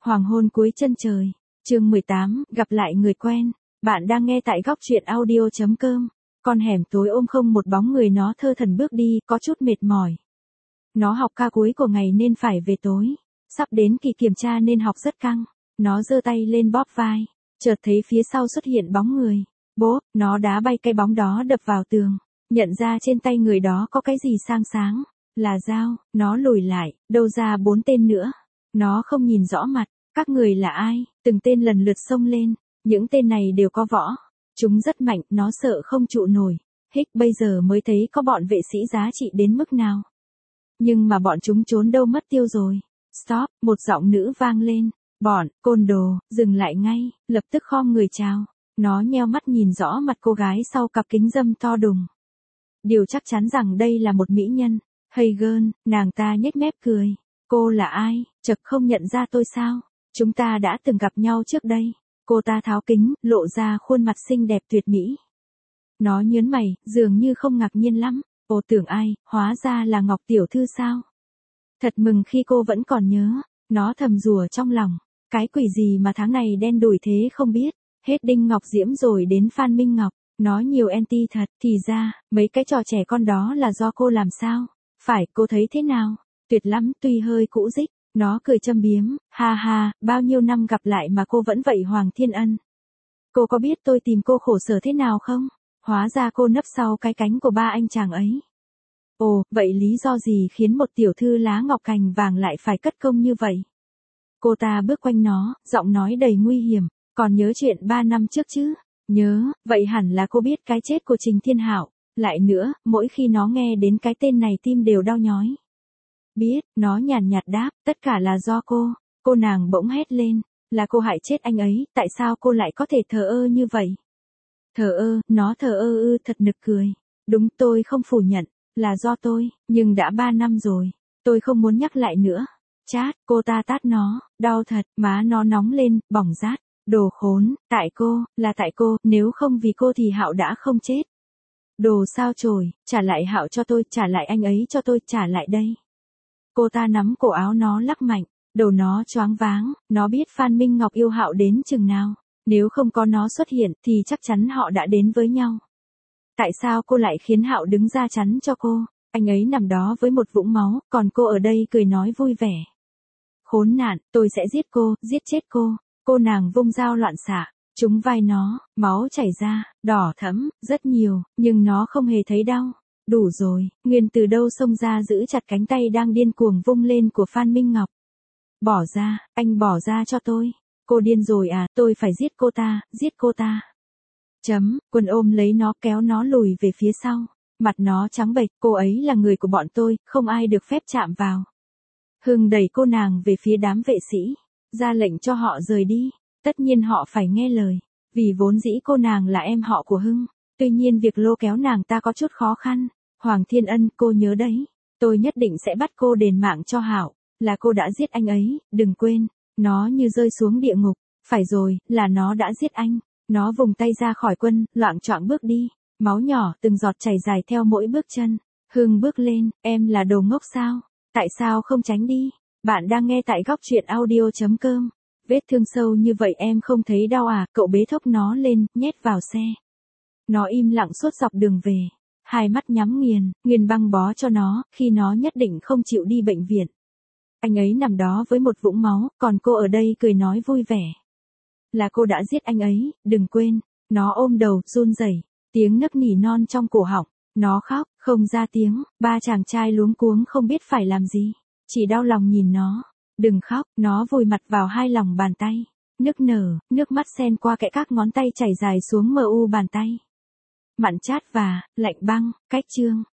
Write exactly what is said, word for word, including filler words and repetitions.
Hoàng hôn cuối chân trời. Chương mười tám, gặp lại người quen. Bạn đang nghe tại góc truyện audio chấm com. Con hẻm tối ôm không một bóng người, nó thơ thẩn bước đi, có chút mệt mỏi. Nó học ca cuối của ngày nên phải về tối. Sắp đến kỳ kiểm tra nên học rất căng. Nó giơ tay lên bóp vai, chợt thấy phía sau xuất hiện bóng người. Bố, nó đá bay cái bóng đó đập vào tường. Nhận ra trên tay người đó có cái gì sang sáng. Là dao. Nó lùi lại, đâu ra bốn tên nữa. Nó không nhìn rõ mặt. Các người là ai? Từng tên lần lượt xông lên. Những tên này đều có võ. Chúng rất mạnh, nó sợ không trụ nổi. Hích bây giờ mới thấy có bọn vệ sĩ giá trị đến mức nào. Nhưng mà bọn chúng trốn đâu mất tiêu rồi. Stop, một giọng nữ vang lên. Bọn, côn đồ, dừng lại ngay, lập tức khom người chào. Nó nheo mắt nhìn rõ mặt cô gái sau cặp kính râm to đùng. Điều chắc chắn rằng đây là một mỹ nhân. Hey girl, nàng ta nhếch mép cười. Cô là ai? Chật không nhận ra tôi sao? Chúng ta đã từng gặp nhau trước đây. Cô ta tháo kính, lộ ra khuôn mặt xinh đẹp tuyệt mỹ. Nó nhớn mày, dường như không ngạc nhiên lắm. Ồ, tưởng ai, hóa ra là Ngọc tiểu thư sao? Thật mừng khi cô vẫn còn nhớ. Nó thầm rủa trong lòng. Cái quỷ gì mà tháng này đen đủi thế không biết. Hết Đinh Ngọc Diễm rồi đến Phan Minh Ngọc. Nó nhiều anti thật. Thì ra, mấy cái trò trẻ con đó là do cô làm sao? Phải, cô thấy thế nào? Tuyệt lắm, tuy hơi cũ dích. Nó cười châm biếm, ha ha, bao nhiêu năm gặp lại mà cô vẫn vậy Hoàng Thiên Ân. Cô có biết tôi tìm cô khổ sở thế nào không? Hóa ra cô nấp sau cái cánh của ba anh chàng ấy. Ồ, vậy lý do gì khiến một tiểu thư lá ngọc cành vàng lại phải cất công như vậy? Cô ta bước quanh nó, giọng nói đầy nguy hiểm. Còn nhớ chuyện ba năm trước chứ? Nhớ, vậy hẳn là cô biết cái chết của Trình Thiên Hạo. Lại nữa, mỗi khi nó nghe đến cái tên này tim đều đau nhói. Biết, nó nhàn nhạt đáp, tất cả là do cô. Cô nàng bỗng hét lên, là cô hại chết anh ấy, tại sao cô lại có thể thờ ơ như vậy? Thờ ơ, nó thờ ơ ư, thật nực cười. Đúng, tôi không phủ nhận, là do tôi, nhưng đã ba năm rồi, tôi không muốn nhắc lại nữa. Chát, cô ta tát nó, đau thật, má nó nóng lên, bỏng rát. Đồ khốn, tại cô, là tại cô, nếu không vì cô thì Hạo đã không chết. Đồ sao chổi, trả lại Hạo cho tôi, trả lại anh ấy cho tôi, trả lại đây. Cô ta nắm cổ áo nó lắc mạnh, đầu nó choáng váng, nó biết Phan Minh Ngọc yêu Hạo đến chừng nào, nếu không có nó xuất hiện thì chắc chắn họ đã đến với nhau. Tại sao cô lại khiến Hạo đứng ra chắn cho cô? Anh ấy nằm đó với một vũng máu, còn cô ở đây cười nói vui vẻ. Khốn nạn, tôi sẽ giết cô, giết chết cô. Cô nàng vung dao loạn xạ, trúng vai nó, máu chảy ra, đỏ thẫm, rất nhiều, nhưng nó không hề thấy đau. Đủ rồi, Nguyên từ đâu xông ra giữ chặt cánh tay đang điên cuồng vung lên của Phan Minh Ngọc. Bỏ ra, anh bỏ ra cho tôi. Cô điên rồi à, tôi phải giết cô ta, giết cô ta. Chấm, Quân ôm lấy nó kéo nó lùi về phía sau. Mặt nó trắng bệch, cô ấy là người của bọn tôi, không ai được phép chạm vào. Hưng đẩy cô nàng về phía đám vệ sĩ, ra lệnh cho họ rời đi. Tất nhiên họ phải nghe lời, vì vốn dĩ cô nàng là em họ của Hưng. Tuy nhiên việc lôi kéo nàng ta có chút khó khăn. Hoàng Thiên Ân, cô nhớ đấy, tôi nhất định sẽ bắt cô đền mạng cho Hạo, là cô đã giết anh ấy, đừng quên. Nó như rơi xuống địa ngục, phải rồi, là nó đã giết anh. Nó vùng tay ra khỏi Quân, loạng choạng bước đi, máu nhỏ từng giọt chảy dài theo mỗi bước chân. Hưng bước lên, em là đồ ngốc sao? Tại sao không tránh đi? Bạn đang nghe tại góc truyện audio chấm com. Vết thương sâu như vậy em không thấy đau à? Cậu bế thốc nó lên, nhét vào xe. Nó im lặng suốt dọc đường về, hai mắt nhắm nghiền, nghiền băng bó cho nó, khi nó nhất định không chịu đi bệnh viện. Anh ấy nằm đó với một vũng máu, còn cô ở đây cười nói vui vẻ. Là cô đã giết anh ấy, đừng quên. Nó ôm đầu, run rẩy, tiếng nấc nỉ non trong cổ họng. Nó khóc, không ra tiếng, ba chàng trai luống cuống không biết phải làm gì, chỉ đau lòng nhìn nó. Đừng khóc, nó vùi mặt vào hai lòng bàn tay, nức nở, nước mắt xen qua kẽ các ngón tay chảy dài xuống mờ u bàn tay. Mặn chát và, lạnh băng, cách chương.